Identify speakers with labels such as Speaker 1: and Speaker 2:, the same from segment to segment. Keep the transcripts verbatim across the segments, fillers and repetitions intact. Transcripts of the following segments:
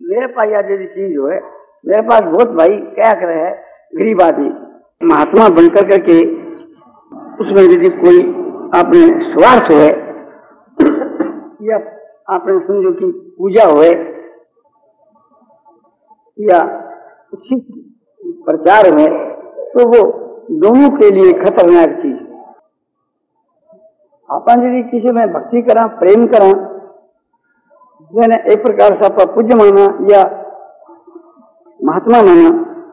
Speaker 1: मेरे पास यह जैसी चीज हो है, मेरे पास बहुत भाई क्या कर रहे है, गरीब आदमी महात्मा बनकर करके उसमें यदि कोई आपने स्वार्थ हो या आपने समझो कि पूजा हो या प्रचार में, तो वो दोनों के लिए खतरनाक चीज। अपन यदि किसी में भक्ति करा, प्रेम करा, मैंने एक प्रकार से आपका पूज्य माना या महात्मा माना,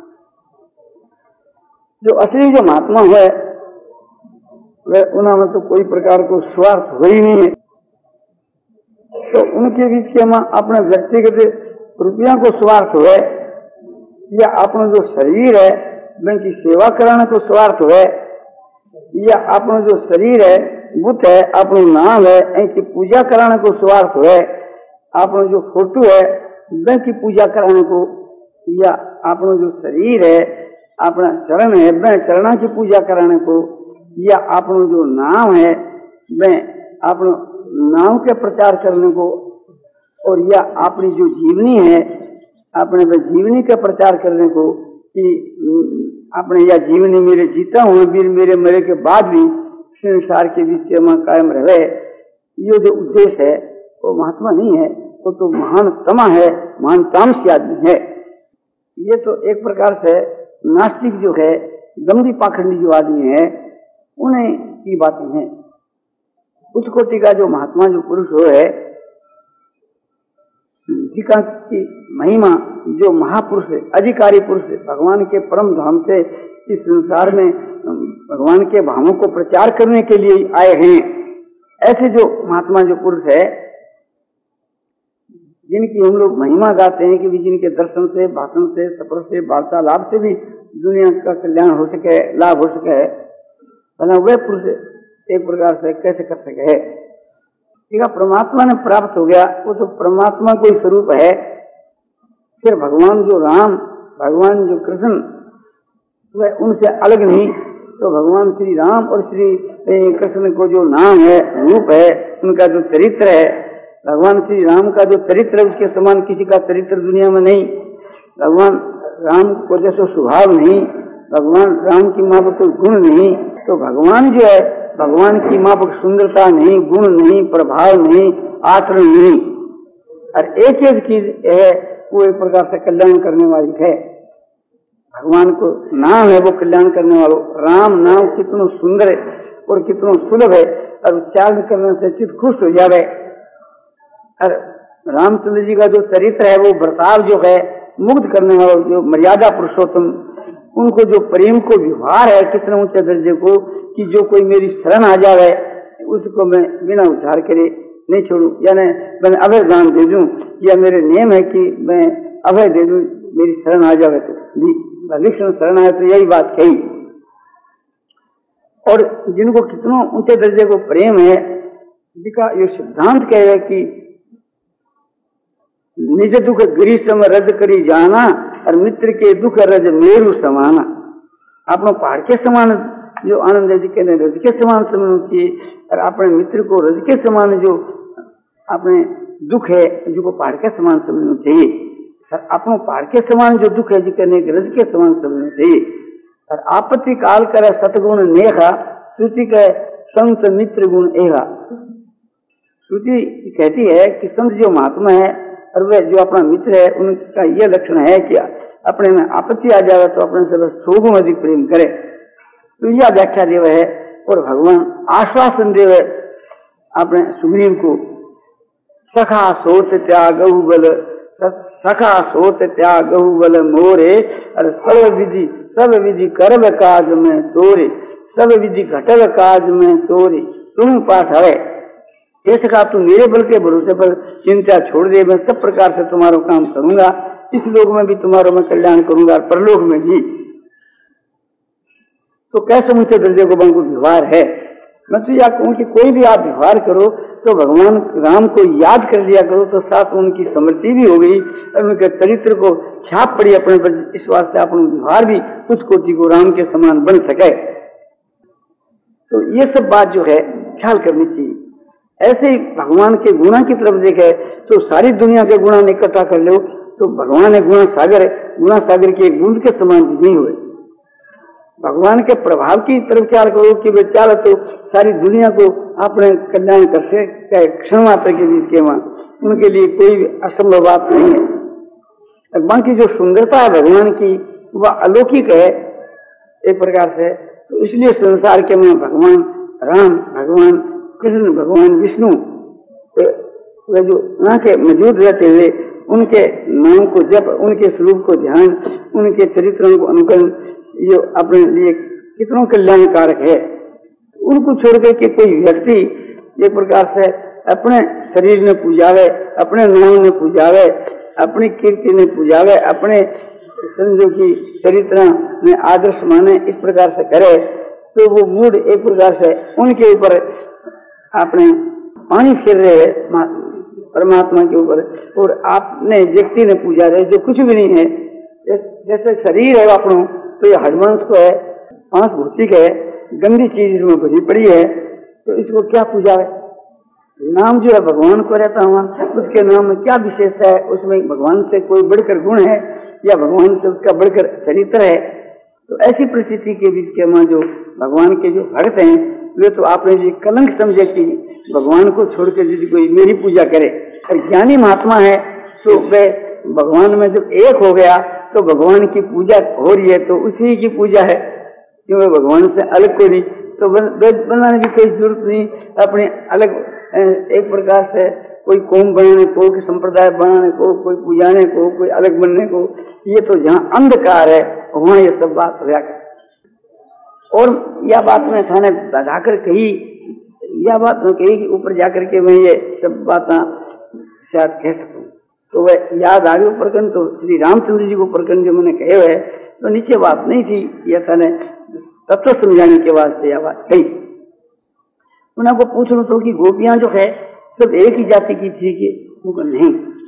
Speaker 1: जो असली जो महात्मा है वह उन्होंने तो कोई प्रकार को स्वार्थ हो ही नहीं है। तो उनके बीच के में अपने व्यक्तिगत रुपया को स्वार्थ है या अपना जो शरीर है उनकी सेवा कराने को स्वार्थ है या अपना जो शरीर है बुत है, अपना नाम है, इनकी पूजा कराने को स्वार्थ है, अपना जो फोटो है उनकी पूजा कराने को, या अपना जो शरीर है, अपना चरण है वह चरणा की पूजा कराने को, या अपना जो नाम है वह अपना नाम के प्रचार करने को, और या अपनी जो जीवनी है अपने वह जीवनी का प्रचार करने को कि अपने या जीवनी मेरे जीता हूँ वीर मेरे मरे के बाद भी संसार के बीच में कायम रहे, ये जो उद्देश्य है वो महात्मा नहीं है, वो तो महान तमा है, महान तामसी आदमी है। ये तो एक प्रकार से नास्तिक जो है, गंदी पाखंडी जो आदमी है, उन्हें की बातें हैं। उस कोटि का जो महात्मा जो पुरुष हो है, जिका की महिमा जो महापुरुष है, अधिकारी पुरुष है, भगवान के परम धाम से इस संसार में भगवान के भावों को प्रचार करने के लिए आए हैं, ऐसे जो महात्मा जो पुरुष है, जिनकी हम लोग महिमा गाते हैं कि जिनके दर्शन से, भाषण से, सफर से, वार्तालाप से भी दुनिया का कल्याण हो सके, लाभ हो सके, भला वह पुरुष एक प्रकार से कैसे कर सके है। ठीक है, परमात्मा ने प्राप्त हो गया, वो तो परमात्मा कोई स्वरूप है। फिर भगवान जो राम, भगवान जो कृष्ण, वह उनसे अलग नहीं। तो भगवान श्री राम और श्री कृष्ण को जो नाम है, रूप है, उनका जो चरित्र है, भगवान श्री राम का जो चरित्र है उसके समान किसी का चरित्र दुनिया में नहीं। भगवान राम को जैसा स्वभाव नहीं, भगवान राम की माफक कोई गुण नहीं। तो भगवान जो है, भगवान की माफक सुंदरता नहीं, गुण नहीं, प्रभाव नहीं, आचरण नहीं, और एक एक चीज है वो एक प्रकार से कल्याण करने वाली है। भगवान को नाम है वो कल्याण करने वालों। राम नाम कितना सुंदर है और कितना सुलभ है, और उच्चारण करने से चित्त खुश हो जावे। और रामचंद्र जी का जो चरित्र है, वो बर्ताव जो है मुग्ध करने वाला, जो मर्यादा पुरुषोत्तम, उनको जो प्रेम को व्यवहार है कितना ऊंचे दर्जे को, कि जो कोई मेरी शरण आ जावे उसको मैं बिना उद्धार करे नहीं छोड़ू, यानी मैंने अभय दान दे दूं, या मेरे नियम है कि मैं अभय दे दूं, मेरी शरण आ जावे तो विष्णु शरण आए, तो यही बात कही। और जिनको कितना ऊंचे दर्जे को प्रेम है, जिनका ये सिद्धांत कह रहे कि निज दुख गिरी सम रज करी जाना, और मित्र के दुख रज मेरु समाना। अपना पहाड़ के समान जो आनंद है, जिसके रज के समान समझना चाहिए, और अपने मित्र को रज के समान जो अपने दुख है, जिसको पहाड़ के समान समझना चाहिए, और अपना पहाड़ के समान जो दुख है जिसके रज के समान समझना चाहिए। और आपत्ति काल करे सतगुण नेहा, श्रुति के संत मित्र गुण एहा। श्रुति कहती है कि संत जो महात्मा है और वह जो अपना मित्र है, उनका यह लक्षण है कि अपने में आपत्ति आ जाए तो अपने से शोभ में अधिक प्रेम करे। तो यह व्याख्या देव है। और भगवान आश्वासन देव है अपने सुग्रीव को, सखा सोच त्यागहु बल, सखा सोच त्यागहु बल मोरे, और सर्व विधि सब विधि करब काज में तोरे, सब विधि घटल काज में तोरे, तुम पाठ है। ये सखा तू मेरे बल के भरोसे पर चिंता छोड़ दे, मैं सब प्रकार से तुम्हारा काम करूंगा, इस लोक में भी तुम्हारा मैं कल्याण करूंगा, परलोक में भी। तो कैसे मुझसे दर्जे को को व्यवहार है। मैं तो यह कहूं कि कोई भी आप व्यवहार करो तो भगवान राम को याद कर लिया करो, तो साथ उनकी स्मृति भी हो गई और उनके चरित्र को छाप पड़ी अपने पर, इस वास्ते अपना व्यवहार भी कुछ कोटि को राम के समान बन सके। तो ये सब बात जो है ख्याल करनी चाहिए। ऐसे ही भगवान के गुणा की तरफ देखे तो सारी दुनिया के गुणा इकट्ठा कर लो तो भगवान है गुणा सागर, गुणा सागर के बूंद के समान नहीं हुए। भगवान के प्रभाव की तरफ ख्याल करो कि वे चाहे तो सारी दुनिया को अपने कल्याण कर से क्षण मात्र के बीच के वहां उनके लिए कोई असंभव बात नहीं है। बाकी जो सुंदरता है भगवान की वह अलौकिक है एक प्रकार से। तो इसलिए संसार के में भगवान राम, भगवान कृष्ण, भगवान विष्णु वे जो वहां के मौजूद रहते हुए उनके नाम को जप, उनके स्वरूप को ध्यान, उनके चरित्रों को अनुकरण जो अपने लिए कितना कल्याणकारक है। उनको छोड़ के कोई व्यक्ति एक प्रकार से अपने शरीर में पूजावे, अपने नाम में पूजावे, अपनी कीर्ति में पूजावे, अपने समझो की चरित्र में आदर्श माने, इस प्रकार से करे तो वो मूड एक प्रकार से उनके ऊपर अपने पानी फिर रहे परमात्मा के ऊपर, और आपने व्यक्ति ने पूजा रहे जो कुछ भी नहीं है। जैसे शरीर है अपनों तो ये हडमांस को है, पांच भौतिक है, गंदी चीज इसमें भरी पड़ी है, तो इसको क्या पूजा है। नाम जो है भगवान को रहता हुआ, उसके नाम में क्या विशेषता है, उसमें भगवान से कोई बढ़कर गुण है या भगवान से उसका बढ़कर चरित्र है। तो ऐसी परिस्थिति के बीच के मां जो भगवान के जो भक्त हैं वे तो आपने जी कलंक समझे कि भगवान को छोड़कर यदि कोई मेरी पूजा करे। और ज्ञानी महात्मा है तो वे भगवान में जब एक हो गया तो भगवान की पूजा हो रही है तो उसी की पूजा है, क्योंकि भगवान से अलग को नहीं तो बनाने की कोई जरूरत नहीं। अपने अलग एक प्रकार से कोई कौम बनाने को, कोई संप्रदाय बनाने को, कोई पूजाने को, कोई अलग बनने को, ये तो जहाँ अंधकार है वहां ये सब बात हो जाकर। और यह बात मैं थाने जाकर कही, यह बात मैं कही कि ऊपर जाकर के मैं ये सब बातें शायद कह सकूं। तो वह याद आ गई प्रकरण, तो श्री रामचंद्र जी को प्रकरण जो मैंने कहे हुए तो नीचे बात नहीं थी, यह थाने तत्व समझाने के वास्ते यह बात कही। उन्हें को पूछ लो तो कि गोपियां जो है सब एक ही जाति की थी कि नहीं,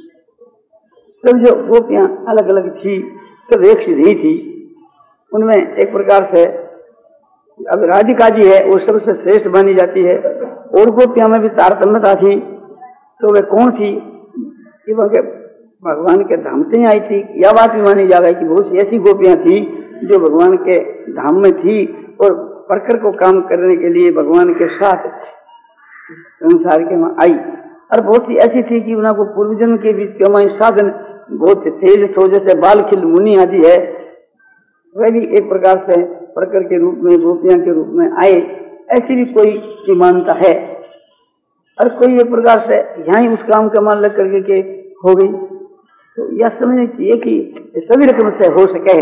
Speaker 1: सब जो गोपियां अलग अलग थी सब एक सी नहीं थी। उनमें एक प्रकार से अब राधिका जी है वो सबसे श्रेष्ठ मानी जाती है, और गोपियां में भी तारतम्यता थी। तो वे कौन थी कि वह भगवान के धाम से ही आई थी, यह बात भी मानी जा रही कि बहुत सी ऐसी गोपियां थी जो भगवान के धाम में थी और परकर को काम करने के लिए भगवान के साथ संसार के वहां आई। और बहुत सी ऐसी थी कि उनको पूर्वजन्म के बीच के वहां साधन बहुत तेज थो, जैसे बालखिल मुनि आदि है, वह भी एक प्रकार से प्रकर के रूप में गोपियां के रूप में आए। ऐसी भी कोई की मान्यता है, और कोई एक प्रकार से यहाँ ही उस काम का मान लग करके के हो गई। तो यह समझना चाहिए कि सभी रकम से हो सके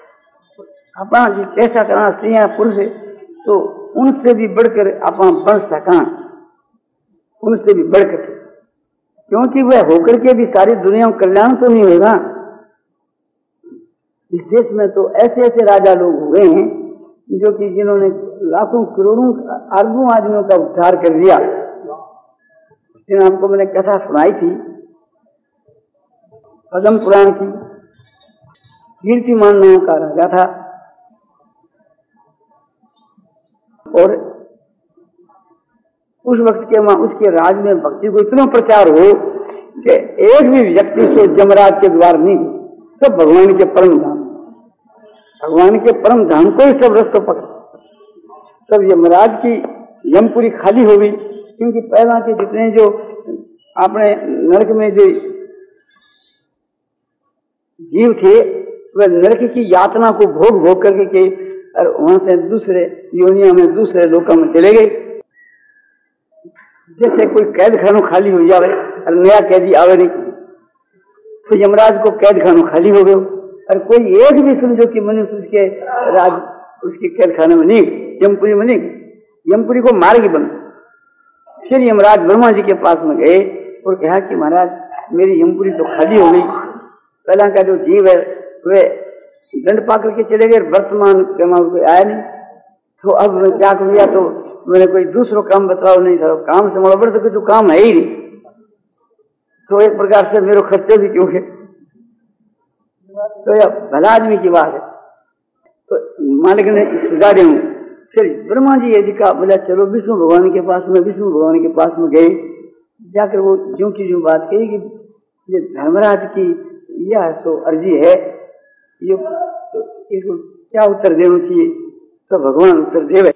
Speaker 1: अपना जो चेष्टा करना स्त्रियां पुरुष तो उनसे भी बढ़कर अपना बन सका, उनसे भी बढ़कर, क्योंकि वह होकर के भी सारी दुनिया में कल्याण तो नहीं होगा। इस देश में तो ऐसे ऐसे राजा लोग हुए हैं जो कि जिन्होंने लाखों करोड़ों अरबों आदमियों का उद्धार कर दिया। आपको मैंने कथा सुनाई थी पद्म पुराण की, कीर्तिमान नाम का राजा था, और उस वक्त के वहां उसके राज में भक्ति को इतना प्रचार हो कि एक भी व्यक्ति से जमराज के द्वार नहीं, सब भगवान के परम धाम, भगवान के परम धाम को ही सब रस्तों पकड़। सब यमराज की यमपुरी खाली हो गई, क्योंकि पहला के जितने जो अपने नरक में जो जीव थे वह नरक की यातना को भोग भोग करके के और वहां से दूसरे योनियों में दूसरे लोकों में चले गए। जैसे कोई कैद खाना खाली हो जावे और नया कैदी आवे नहीं, तो यमराज को कैद खाना खाली हो गए, और कोई एक भी समझो कि मनुष्य उसके राज उसके कैद खाने में नहीं, यमपुरी में नहीं, यमपुरी को मार के बंद। फिर यमराज ब्रह्मा जी के पास में गए और कहा कि महाराज मेरी यमपुरी तो खाली हो गई, पहला का जो जीव है वे दंड पा करके चले गए, वर्तमान के मां कोई आया नहीं, तो अब मैं क्या कर लिया, तो मैंने कोई दूसरा काम बताओ, नहीं था काम से मोड़ा बढ़ तो काम है ही नहीं, तो एक प्रकार से मेरे खर्चे भी क्यों है, तो यह भला आदमी की बात है। तो मालिक ने सुझा दे, फिर ब्रह्मा जी यदि का बोला चलो विष्णु भगवान के पास में, विष्णु भगवान के पास में गए, जाकर वो ज्यों की ज्यों बात कही कि ये धर्मराज की यह सो अर्जी है। ये तो इसको क्या उत्तर देना चाहिए, तो भगवान उत्तर देवे।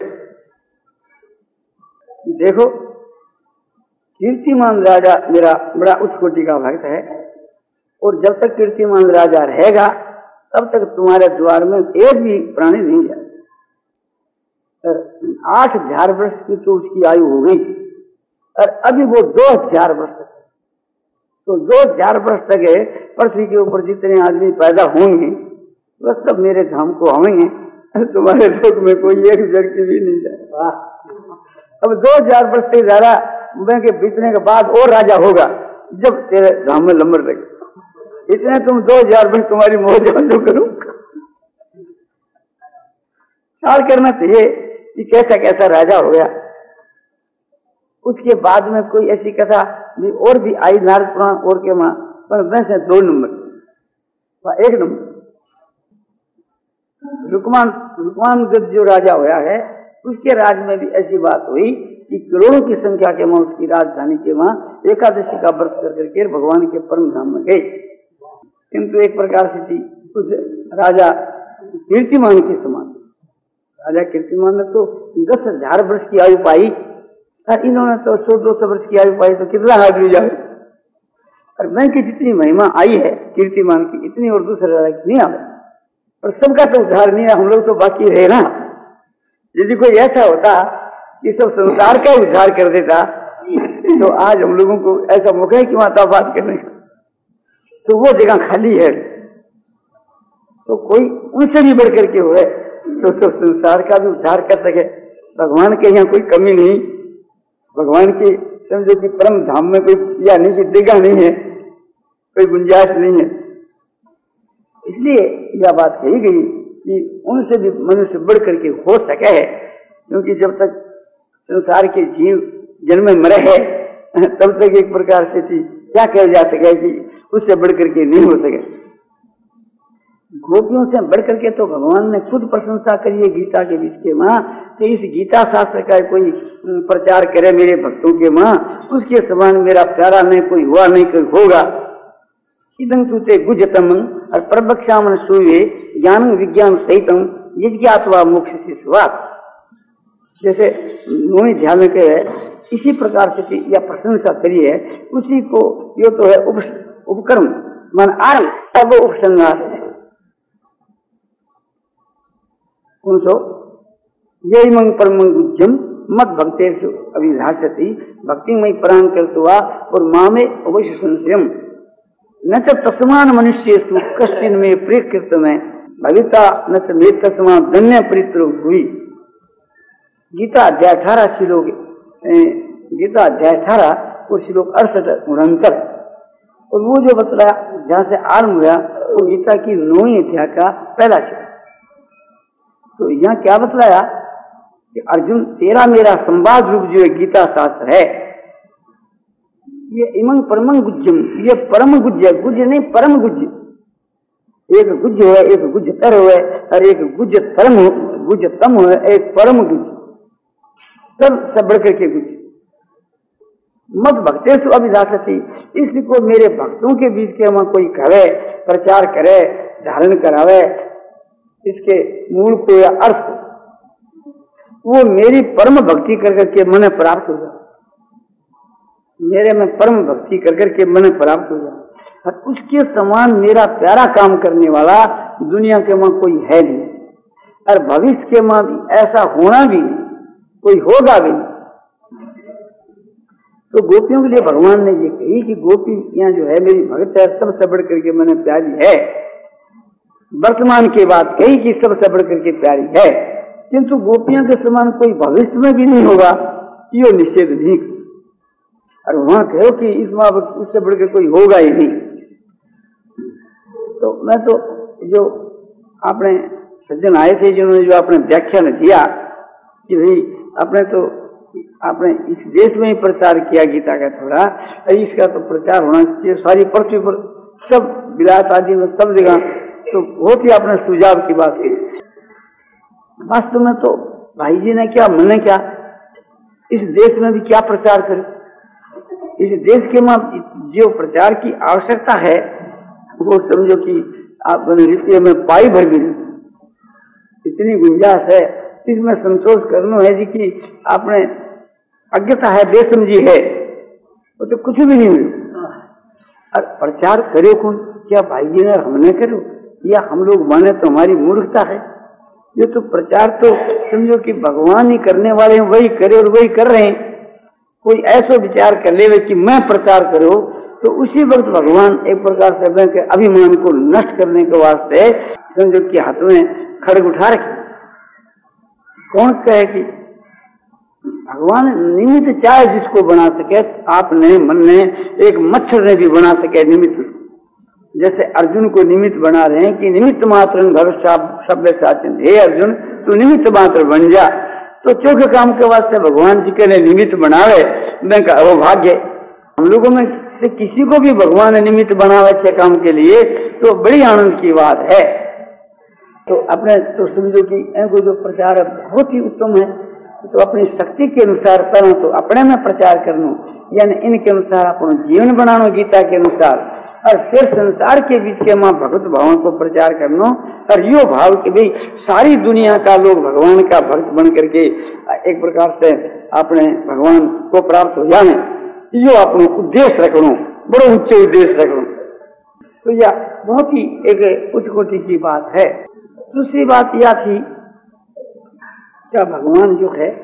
Speaker 1: देखो, कीर्तिमान राजा मेरा बड़ा उच्च कोटि का भक्त है, और जब तक कीर्तिमान राजा रहेगा तब तक तुम्हारे द्वार में एक भी प्राणी नहीं जाए। आठ हजार वर्ष की तो उसकी आयु हो गई, और अभी वो दो हजार वर्ष तक, तो दो हजार वर्ष तक है पृथ्वी के ऊपर जितने आदमी पैदा होंगे वह सब मेरे धाम को आवेंगे, तुम्हारे लोक में कोई एक व्यक्ति भी नहीं जाएगा। अब दो हजार वर्ष से ज्यादा के बीतने के बाद और राजा होगा जब तेरे धाम में लंबर लगे। इतने तुम दो हजार वर्ष तुम्हारी मौज बंदो करो। ख्याल करना चाहिए कि कैसा कैसा राजा हो गया। उसके बाद में कोई ऐसी कथा भी और भी आई नारद पुराण और के मां, पर वैसे दो नंबर एक नंबर रुकमान रुकमान जो राजा होया है उसके राज में भी ऐसी बात हुई कि करोड़ों की संख्या के मां उसकी राजधानी के मां एकादशी का व्रत कर करके भगवान के परम धाम में गए। किंतु एक प्रकार से थी उस राजा कीर्तिमान के समान। राजा कीर्तिमान ने तो दस हजार वर्ष की आयु पाई, और इन्होंने तो सौ दो सौ वर्ष की आयु पाई, तो कितना आदमी जाए। और मैं की जितनी महिमा आई है कीर्तिमान की, इतनी और दूसरे राजा की नहीं आवे। और सबका तो उद्धार नहीं है, हम लोग तो बाकी रहे ना। यदि कोई ऐसा होता कि सब संसार का उद्धार कर देता तो आज हम लोगों को ऐसा मौका है कि माता बात करने का, तो वो जगह खाली है। तो कोई उनसे भी बढ़ करके हुए तो सब संसार का भी उद्धार कर सके। भगवान के यहाँ कोई कमी नहीं, भगवान की समझो कि परम धाम में कोई या नहीं, जगह नहीं है, कोई गुंजाइश नहीं है। इसलिए यह बात कही गई कि उनसे भी मनुष्य बढ़ करके हो सके है, क्योंकि जब तक संसार के जीव जन्म में मरे है तब तक एक प्रकार से थी क्या कहा जा सके कि उससे बढ़ करके नहीं हो सके। गोपियों से बढ़ करके तो भगवान ने खुद प्रशंसा करी है गीता के बीच के मां, कि इस गीता शास्त्र का कोई प्रचार करे मेरे भक्तों के मां, उसके समान मेरा प्यारा नहीं कोई हुआ नहीं कोई होगा। इदं तुते गुजतम और प्रवक्ष्यामि सूये ज्ञान विज्ञान सहितम यज्ञात्वा मोक्ष से शुरुआत। जैसे नोई ध्यान में कहे इसी प्रकार से यह प्रशंसा करी है, उसी को यो तो है उप, उपकर्म मन आरम तब उपसंहार उनसो यही मंग परमंग गुज्जम मत भक्तेषु अभिधास्यति भक्ति मई प्राण करतुआ और मामे अवश्य संशयम न च तस्मान मनुष्येषु कश्चिन में प्रेकृत में भविता न च मे तस्मा धन्य परित्रो हुई। गीता अध्याय अठारह श्लोक गीता अध्याय अठारह और श्लोक अड़सठ उनहत्तर। और वो जो बतलाया जहाँ से आरंभ हुआ वो गीता की नौवीं अध्याय का पहला श्लोक। तो यहाँ क्या बतलाया कि अर्जुन तेरा मेरा संवाद रूप जो गीता शास्त्र है ये इमंग परमंग गुज्जम, ये परम गुज्ज है, गुज्ज नहीं परम गुज्ज। एक गुज्ज हो एक गुज्ज तर हो और एक गुज्ज परम हो गुज्ज तम हो एक परम गुज्ज, सब सब बढ़ करके गुज्ज। मत भक्तेषु अभिधास्यति, इसको मेरे भक्तों के बीच के वहां कोई करे प्रचार करे धारण करावे इसके मूल को या अर्थ को, वो मेरी परम भक्ति कर करके मन प्राप्त हो जाए, मेरे में परम भक्ति कर करके मन प्राप्त हो जाए। और उसके समान मेरा प्यारा काम करने वाला दुनिया के मां कोई है नहीं, और भविष्य के मां भी ऐसा होना भी नहीं, कोई होगा भी नहीं। तो गोपियों के लिए भगवान ने ये कही कि गोपी यहाँ जो है मेरी भक्त है, सबसे बढ़ करके मैंने प्यारी है। वर्तमान की बात कही कि सबसे बढ़ करके प्यारी है, किंतु गोपियों के समान कोई भविष्य में भी नहीं होगा, यो निषेध नहीं। और वहां कहो कि इस माँ उससे बढ़कर कोई होगा ही नहीं। तो मैं तो जो आपने सज्जन आए थे जिन्होंने जो आपने व्याख्यान दिया कि भाई आपने तो आपने इस देश में ही प्रचार किया गीता का थोड़ा, इसका तो प्रचार होना चाहिए सारी पृथ्वी पर, सब विलास आदि में सब जगह, तो बहुत ही आपने सुझाव की बात की। वास्तव में तो भाई जी ने क्या मैंने क्या इस देश में भी क्या प्रचार करे, इस देश के में जो प्रचार की आवश्यकता है वो समझो कि आप नृत्य में पाई भर भी इतनी गुंजाइश है, इसमें संतोष करना है जी कि आपने अज्ञता है, बेसमझी है, वो तो कुछ भी नहीं मिले। और प्रचार करे कौन? क्या भाई जी ने हमने करो या हम लोग माने तो हमारी मूर्खता है? ये तो प्रचार तो समझो कि भगवान ही करने वाले हैं, वही करे और वही कर रहे हैं। कोई ऐसा विचार कर ले कि मैं प्रचार करो तो उसी वक्त भगवान एक प्रकार से के अभिमान को नष्ट करने के वास्ते समझो कि हाथ में खड़ग उठा रखे। कौन कहे कि भगवान निमित्त चाहे जिसको बना सके, आपने मन ने एक मच्छर ने भी बना सके निमित्त, जैसे अर्जुन को निमित्त बना रहे हैं कि निमित्त मात्र भविष्य शब्द साचन, हे अर्जुन तू निमित्त मात्र बन जा। तो चौके काम के वास्ते भगवान जी के लिए निमित्त बनावे, मैं कहा वो भाग्य। हम लोगों में से किसी को भी भगवान ने निमित्त बनावे अच्छे काम के लिए तो बड़ी आनंद की बात है। तो अपने तो समझो कि इनको जो प्रचार बहुत ही उत्तम है, तो अपनी शक्ति के अनुसार करो, तो अपने में प्रचार करना, यानी इनके अनुसार अपना जीवन बनाना गीता के अनुसार, और फिर संसार के बीच के मां भगवत भावों को प्रचार करना, और यो भाव कि भाई सारी दुनिया का लोग भगवान का भक्त बन करके एक प्रकार से अपने भगवान को प्राप्त हो जाए, यो अपना उद्देश्य रखना, बड़ो उच्च उद्देश्य रखना। तो यह बहुत ही एक उच्च कोटि की बात है। दूसरी बात यह थी क्या भगवान जो है,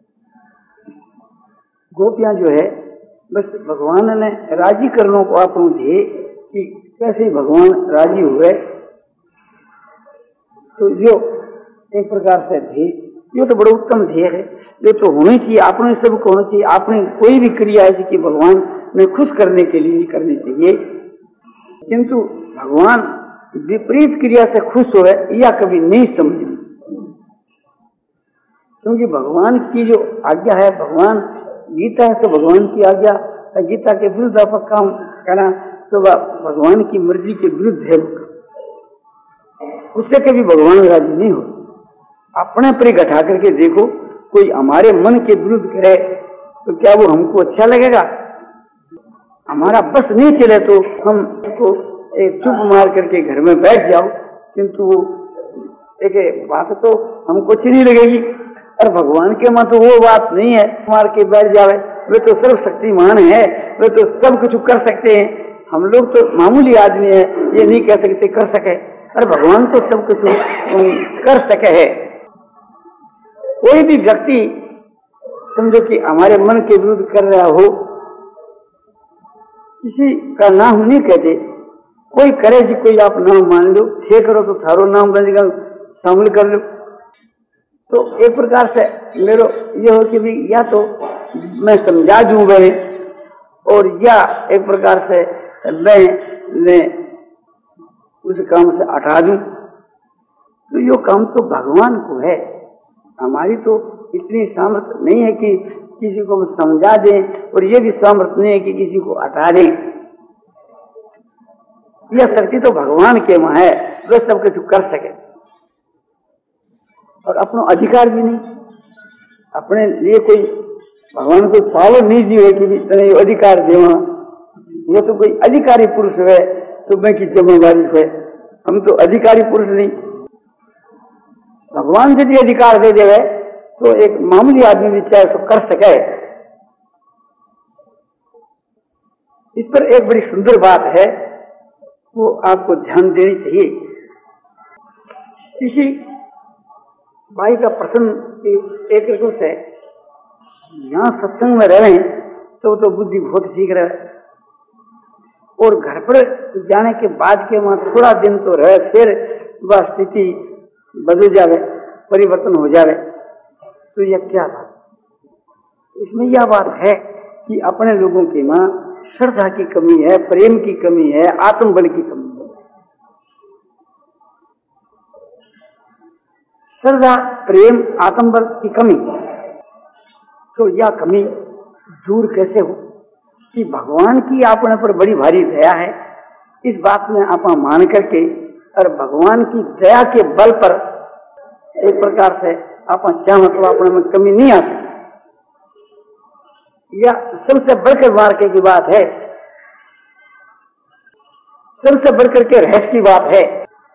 Speaker 1: गोपियां जो है, बस भगवान ने राजी करने को आप थे कि कैसे भगवान राजी हुए, तो जो एक प्रकार से थे, ये तो बड़ा उत्तम ध्येय है, जो तो होनी चाहिए, आपने सबको होना चाहिए। आपने कोई भी क्रिया ऐसी कि भगवान ने खुश करने के लिए करनी चाहिए, किंतु भगवान विपरीत क्रिया से खुश हो या कभी नहीं समझना, क्योंकि भगवान की जो आज्ञा है, भगवान गीता है तो भगवान की आज्ञा, गीता के विरुद्ध आप काम करना तो भगवान की मर्जी के विरुद्ध है, उससे कभी भगवान राजी नहीं हो। अपने पर घटा करके देखो, कोई हमारे मन के विरुद्ध करे तो क्या वो हमको अच्छा लगेगा? हमारा बस नहीं चले तो हम उसको एक चुप मार करके घर में बैठ जाओ, किंतु एक बात तो हमको अच्छी नहीं लगेगी। और भगवान के मन तो वो बात नहीं है मार के बैठ जावे, वे तो सर्वशक्तिमान है, वे तो सब कुछ कर सकते हैं। हम लोग तो मामूली आदमी है, ये नहीं कह सकते कर सके, और भगवान तो सब कुछ कर सके है। कोई भी व्यक्ति समझो कि हमारे मन के विरुद्ध कर रहा हो, किसी का नाम नहीं कहते, कोई करे जी, कोई आप नाम मान लो, छे करो तो थारो नाम बनेगा, शामिल कर लो, तो एक प्रकार से मेरे ये हो कि भी या तो मैं समझा दूं मैं, और या एक प्रकार से मैं, मैं उस काम से हटा दूं। तो ये काम तो भगवान को है, हमारी तो इतनी सामर्थ्य नहीं है कि किसी को समझा दें, और ये भी सामर्थ्य नहीं है कि किसी को हटा दें। यह शक्ति तो भगवान के वहां है, वो सब कुछ कर सके, और अपना अधिकार भी नहीं, अपने लिए कोई भगवान को पावर नहीं दी है कि इतने अधिकार देवा, वो तो कोई अधिकारी पुरुष है तो मैं की जिम्मेदारी है, हम तो अधिकारी पुरुष नहीं। भगवान यदि अधिकार दे देवे तो एक मामूली आदमी भी चाहे तो कर सके। इस पर एक बड़ी सुंदर बात है, वो आपको ध्यान देनी चाहिए। किसी भाई का प्रश्न एक रकम से यहाँ सत्संग में रहे तो तो बुद्धि बहुत सीख रहे, और घर पर जाने के बाद के वहां थोड़ा दिन तो रहे, फिर वह स्थिति बदल जावे, परिवर्तन हो जावे, तो यह क्या बात? इसमें यह बात है कि अपने लोगों की मां श्रद्धा की कमी है, प्रेम की कमी है, आत्मबल की कमी है। श्रद्धा, प्रेम, आत्मबल की कमी, तो यह कमी दूर कैसे हो कि भगवान की आपने पर बड़ी भारी दया है, इस बात में आप मान करके, और भगवान की दया के बल पर एक प्रकार से आप क्या मतलब अपने में कमी नहीं आती। यह सबसे बढ़कर मार्के की बात है सबसे बढ़कर के रहस्य की बात है।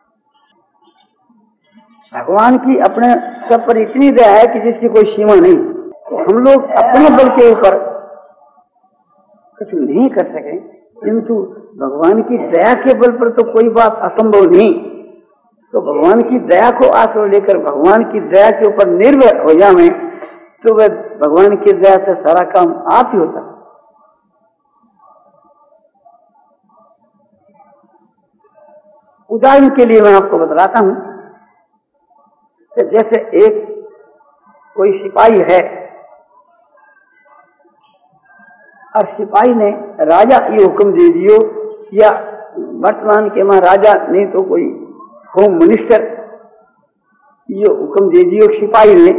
Speaker 1: भगवान की अपने सब पर इतनी दया है कि जिसकी कोई सीमा नहीं। तो हम लोग अपने बल के ऊपर कुछ नहीं कर सके, किंतु भगवान की दया के बल पर तो कोई बात असंभव नहीं। तो भगवान की दया को आश्रय लेकर भगवान की दया के ऊपर निर्भर हो जाए तो वह भगवान की दया से सारा काम आप ही होता। उदाहरण के लिए मैं आपको बतलाता हूं कि जैसे एक कोई सिपाही है और सिपाही ने राजा ये हुक्म दे दियो, या वर्तमान के में राजा नहीं तो कोई होम मिनिस्टर ये हुक्म दे दियो सिपाही ने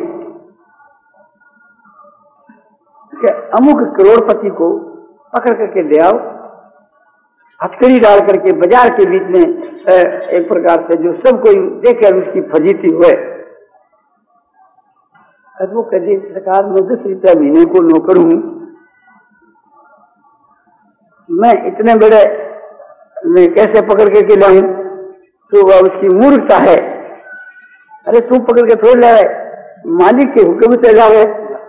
Speaker 1: कि अमुक करोड़पति को पकड़ करके ले आओ, हथकड़ी डाल करके बाजार के बीच में एक प्रकार से जो सब कोई देखे उसकी फजीती हुए। वो कभी सरकार में दस रुपया महीने को नौकर हूं, मैं इतने बड़े मैं कैसे पकड़ करके लाऊं? तो वह उसकी मूर्खता है। अरे तू पकड़ के थोड़ लाए, मालिक के हुक्म से लावे,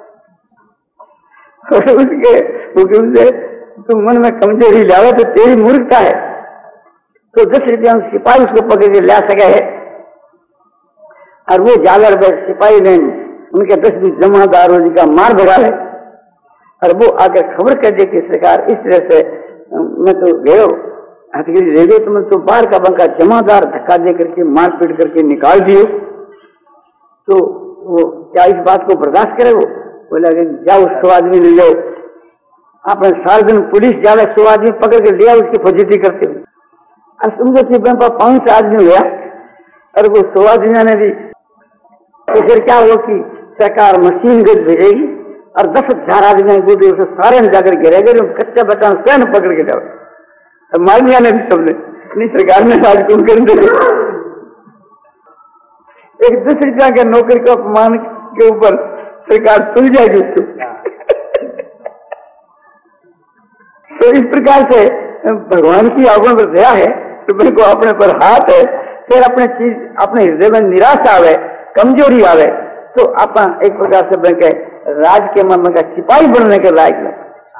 Speaker 1: और उसके हुक्म से तू मन में कमजोरी लावे तो तेरी मूर्खता है। तो दस रुपया सिपाही उसको पकड़ के ला सके है, और वो जागर सिपाही ने उनके दस बीस जमादारों जी का मार भगा है, और वो आकर खबर कर दे कि सरकार इस तरह से मैं तो गयो हथकड़ी ले गए, तो मैं तो बाहर का बंका जमादार धक्का दे करके मार पीट करके निकाल दियो। तो वो क्या इस बात को बर्दाश्त करे? वो बोला कि जाओ सौ आदमी ले जाओ, आपने सारे दिन पुलिस जावे सौ आदमी पकड़ के लिया, उसकी फजीती करते हुए और समझो पांच सौ आदमी हुआ और वो सौ आदमी ने भी। तो फिर क्या हुआ कि सरकार मशीन गज भेजेगी और दस हजार आदमी गुदे उसे सारे में जाकर गिरेगा, कच्चा बच्चा स्वयं पकड़ के जाओ। तो मालिया ने भी सबने नहीं, सरकार ने राज तुम कर दे। एक दस रुपया के नौकरी को अपमान के ऊपर सरकार तुल जाएगी उसको। तो इस प्रकार से भगवान की आगों पर दया है, तो मेरे को अपने पर हाथ है, फिर अपने चीज अपने हृदय में निराशा आवे, कमजोरी आवे, तो अपन एक प्रकार से बन के राज के मन का सिपाही बनने के लायक नहीं।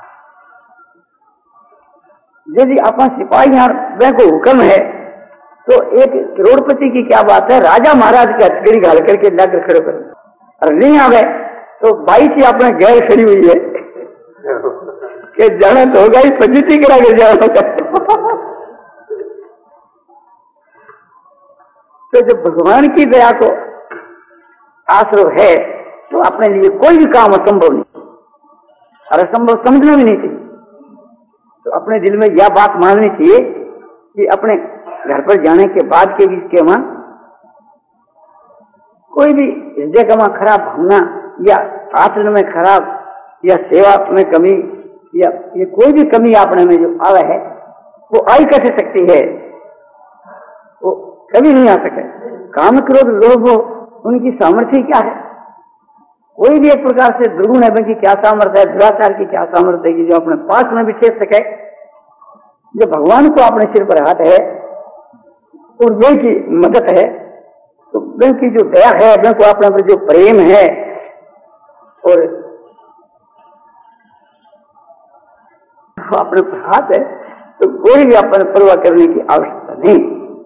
Speaker 1: यदि अपन सिपाही यहाँ को हुक्म है तो एक करोड़पति की क्या बात है, राजा महाराज की हथकड़ी घाल करके जाकर खड़े कर, और नहीं आवे तो बाई से अपने गैर खड़ी हुई है कि जाना तो होगा ही, फजीती करा कर जाना होगा। तो जब भगवान की दया को आश्रय है तो अपने लिए कोई भी काम असंभव नहीं, और असंभव समझना भी नहीं चाहिए। तो अपने दिल में यह बात माननी चाहिए कि अपने घर पर जाने के बाद के भी इसके वहां कोई भी हृदय का खराब भावना या आचरण में खराब या सेवा में कमी या ये कोई भी कमी अपने में जो आवे है वो आई कैसे सकती है? वो कभी नहीं आ सके। काम क्रोध लोभ उनकी सामर्थ्य क्या है? कोई भी एक प्रकार से दुर्गुण है की क्या सामर्थ्य है, दुराचार की क्या सामर्थ्य है कि जो अपने पास में भी छेद सके। जो भगवान को अपने सिर पर हाथ है और वे की मदद है, तो वे की जो दया है, वे को अपने पर जो प्रेम है, और अपने पर हाथ है, तो कोई भी अपने परवाह करने की आवश्यकता नहीं।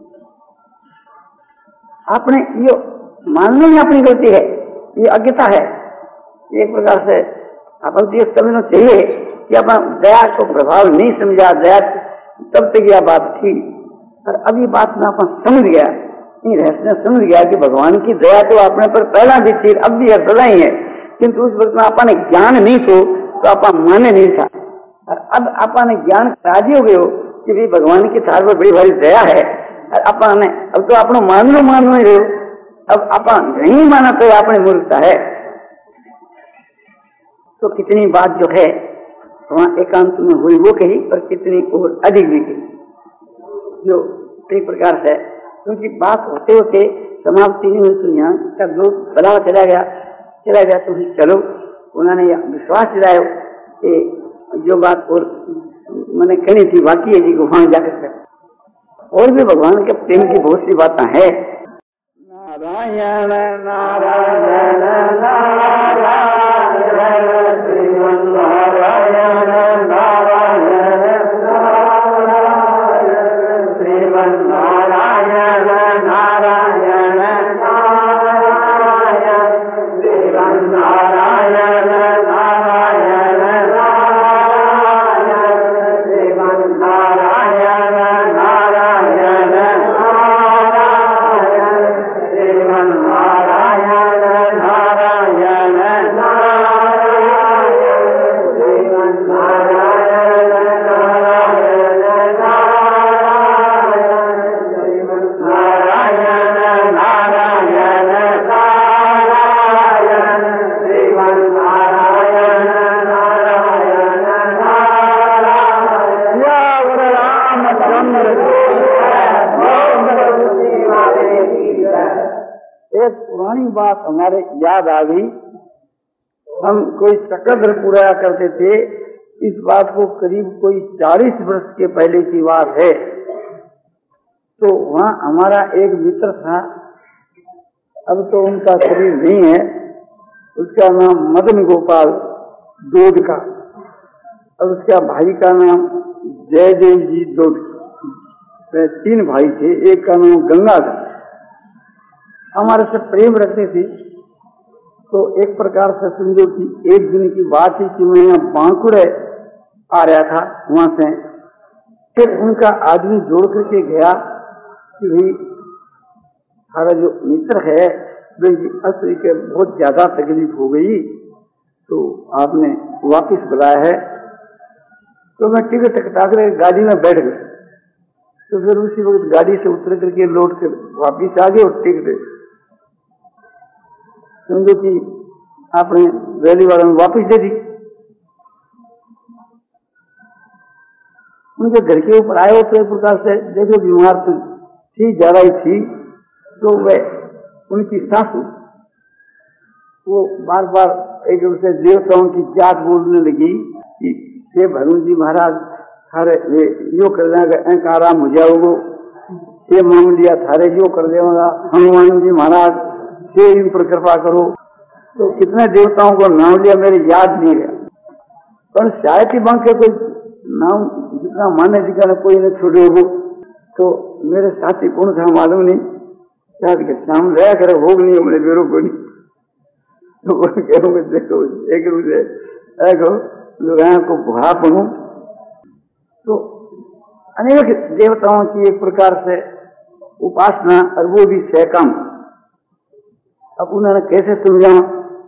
Speaker 1: आपने ये मानने में अपनी गलती है, ये अज्ञता है। एक प्रकार से अपन ये समझना चाहिए कि अपन दया को प्रभाव नहीं समझा, दया तब तक यह बात थी, और अभी बात में अपन समझ गया, रहस्य समझ गया कि भगवान की दया तो अपने पर पहला भी थी, अब भी सदा ही है, किंतु उस वक्त में अपन ज्ञान नहीं थो तो अपन माने नहीं था। और अब अपन ज्ञान राजी हो गए हो कि भी भगवान की थार पर बड़ी भारी दया है, और अपन अब तो अपनो मान लो मान रहे हो, अब अपन नहीं माना तो अपनी मूर्खता है। तो कितनी बात जो है वहां एकांत में हुई वो कही, और कितनी और अधिक भी कही, जो कई प्रकार से, क्योंकि बात होते होते समाप्ति नहीं हुई। तो यहाँ का जो बदलाव चला गया चला गया तो चलो, उन्होंने विश्वास दिलाया कि जो बात और मैंने कहनी थी बाकी है जी को वहां जाकर कर। और भी भगवान के प्रेम की बहुत सी बातें हैं। नारायण नारायण नारायण श्रीमन नारायण नारायण नारायण श्रीमन नारायण नारायण नारायण श्रीमन नारायण नारायण नारायण श्रीमन नारायण नारायण नारायण श्रीमन नारायण नारायण नारायण श्रीमन नारायण नारायण नारायण श्रीमन नारायण नारायण नारायण श्रीमन नारायण नारायण नारायण। या रामचंद्र एक पुरानी बात हमारे याद आ गई। हम कोई चक्रधर पूरा करते थे, इस बात को करीब कोई चालीस वर्ष के पहले की बात है। तो वहाँ हमारा एक मित्र था, अब तो उनका शरीर नहीं है, उसका नाम मदन गोपाल दोड का, और उसका भाई का नाम जयदेव जी दोड। तीन भाई थे, एक का नाम गंगाधर। हमारे से प्रेम रखते थे। तो एक प्रकार से समझो कि एक दिन की बात थी कि मैं यहाँ बांकुड़े आ रहा था, वहां से फिर उनका आदमी जोड़ करके गया कि भाई हमारा जो मित्र है भाई असली के बहुत ज्यादा तकलीफ हो गई, तो आपने वापिस बुलाया है। तो मैं टिकट कटा कर गाड़ी में बैठ गया। तो फिर उसी वक्त गाड़ी से उतर करके लौट कर वापिस आ गए और टिकट समझो कि आपने रैली वालों में वापिस दे दी। उनके घर के ऊपर आए तो एक प्रकार से देखो बीमार तो थी, ज्यादा ही थी। तो वह उनकी सासू वो बार बार एक से देवताओं की जात बोलने लगी कि हे भगवान जी महाराज थारे यो कर देगा, आराम हो जाओगे, ये मांग लिया थारे यो कर देगा, हनुमान जी महाराज से इन पर कृपा करो। तो कितने देवताओं को नाम लिया मेरे याद नहीं रहा, पर शायद ही बांके कोई नाम जितना माने जितना कोई ने छोड़े हो। तो मेरे साथी कौन था मालूम नहीं, शायद के शाम रहा करे भोग नहीं हमने बेरों को नहीं। तो कहूँगे देखो एक रूपये देखो लोगों को बुरा बनू। तो अनेक देवताओं की एक प्रकार से उपासना, और वो भी सहकम। अब उन्होंने कैसे समझाऊं,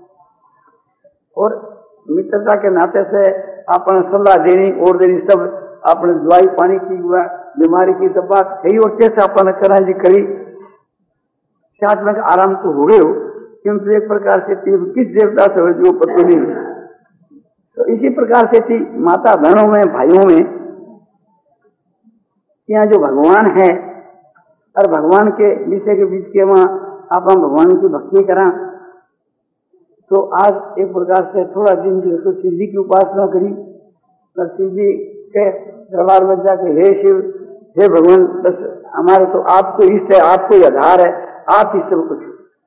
Speaker 1: और मित्रता के नाते से आपने सलाह देनी और देनी, सब आपने दवाई पानी की हुआ बीमारी की सब बात कही और कैसे आपने करा जी करी, साथ में आराम तो हो गए हो, किंतु एक प्रकार से किस देवता से हो जो पता नहीं। तो इसी प्रकार से थी माता बहनों में भाइयों में, यहाँ जो भगवान है और भगवान के विषय के बीच के वहाँ आप हम भगवान की भक्ति करा। तो आज एक प्रकार से थोड़ा दिन जो तो शिव जी की उपासना करी, और शिव जी के दरबार में जाके हे शिव हे भगवान, बस हमारे तो आपको इष्ट है, आपको ही आधार है, आप ही सब कुछ।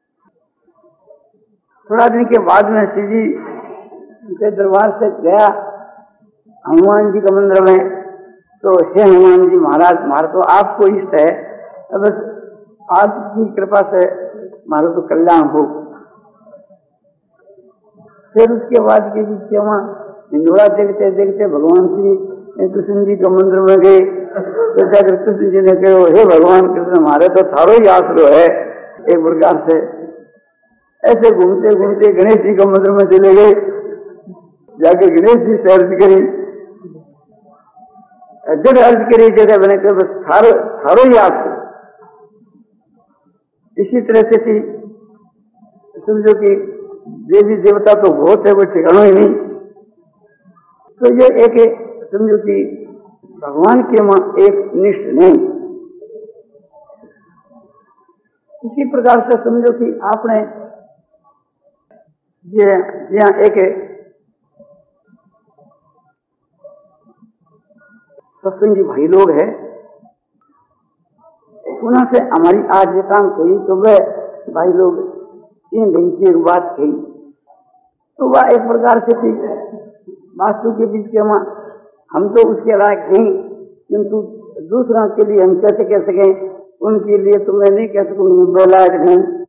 Speaker 1: थोड़ा दिन के बाद में शिव जी के दरबार से गया हनुमान जी का मंदिर में। तो हे हनुमान जी महाराज, हमारा तो आपको इष्ट है, बस आपकी कृपा से हमारा तो कल्याण हो। फिर उसके बाद के बीच वहाँ हिंदुआ देखते देखते भगवान श्री कृष्ण जी के मंदिर में गए। तो जाकर कृष्ण जी ने कहो हे भगवान कृष्ण, हमारे तो थारो ही आश्रय है। एक प्रकार से ऐसे घूमते घूमते गणेश जी के मंदिर में चले गए। जाके गणेश जी से अर्ज करी, जब अर्ज करी जगह मैंने कहा बस थारो थारो ही आश्रय। इसी तरह से थी समझो कि देवी देवता तो बहुत है, वो ठिकाना ही नहीं। तो ये एक समझो कि भगवान के मां एक निष्ठ नहीं। इसी प्रकार से समझो कि आपने ये यहाँ एक सत्संगी भाई लोग है, पुनः से हमारी आज एकांत हुई तो वह भाई लोग तीन दिन की एक बात कही, तो वह एक प्रकार से थी वास्तु के बीच के हम हम तो उसके लायक नहीं, किंतु दूसरों के लिए हम कैसे कह सकें, उनके लिए तो मैं नहीं कह सकूँ वो लायक नहीं।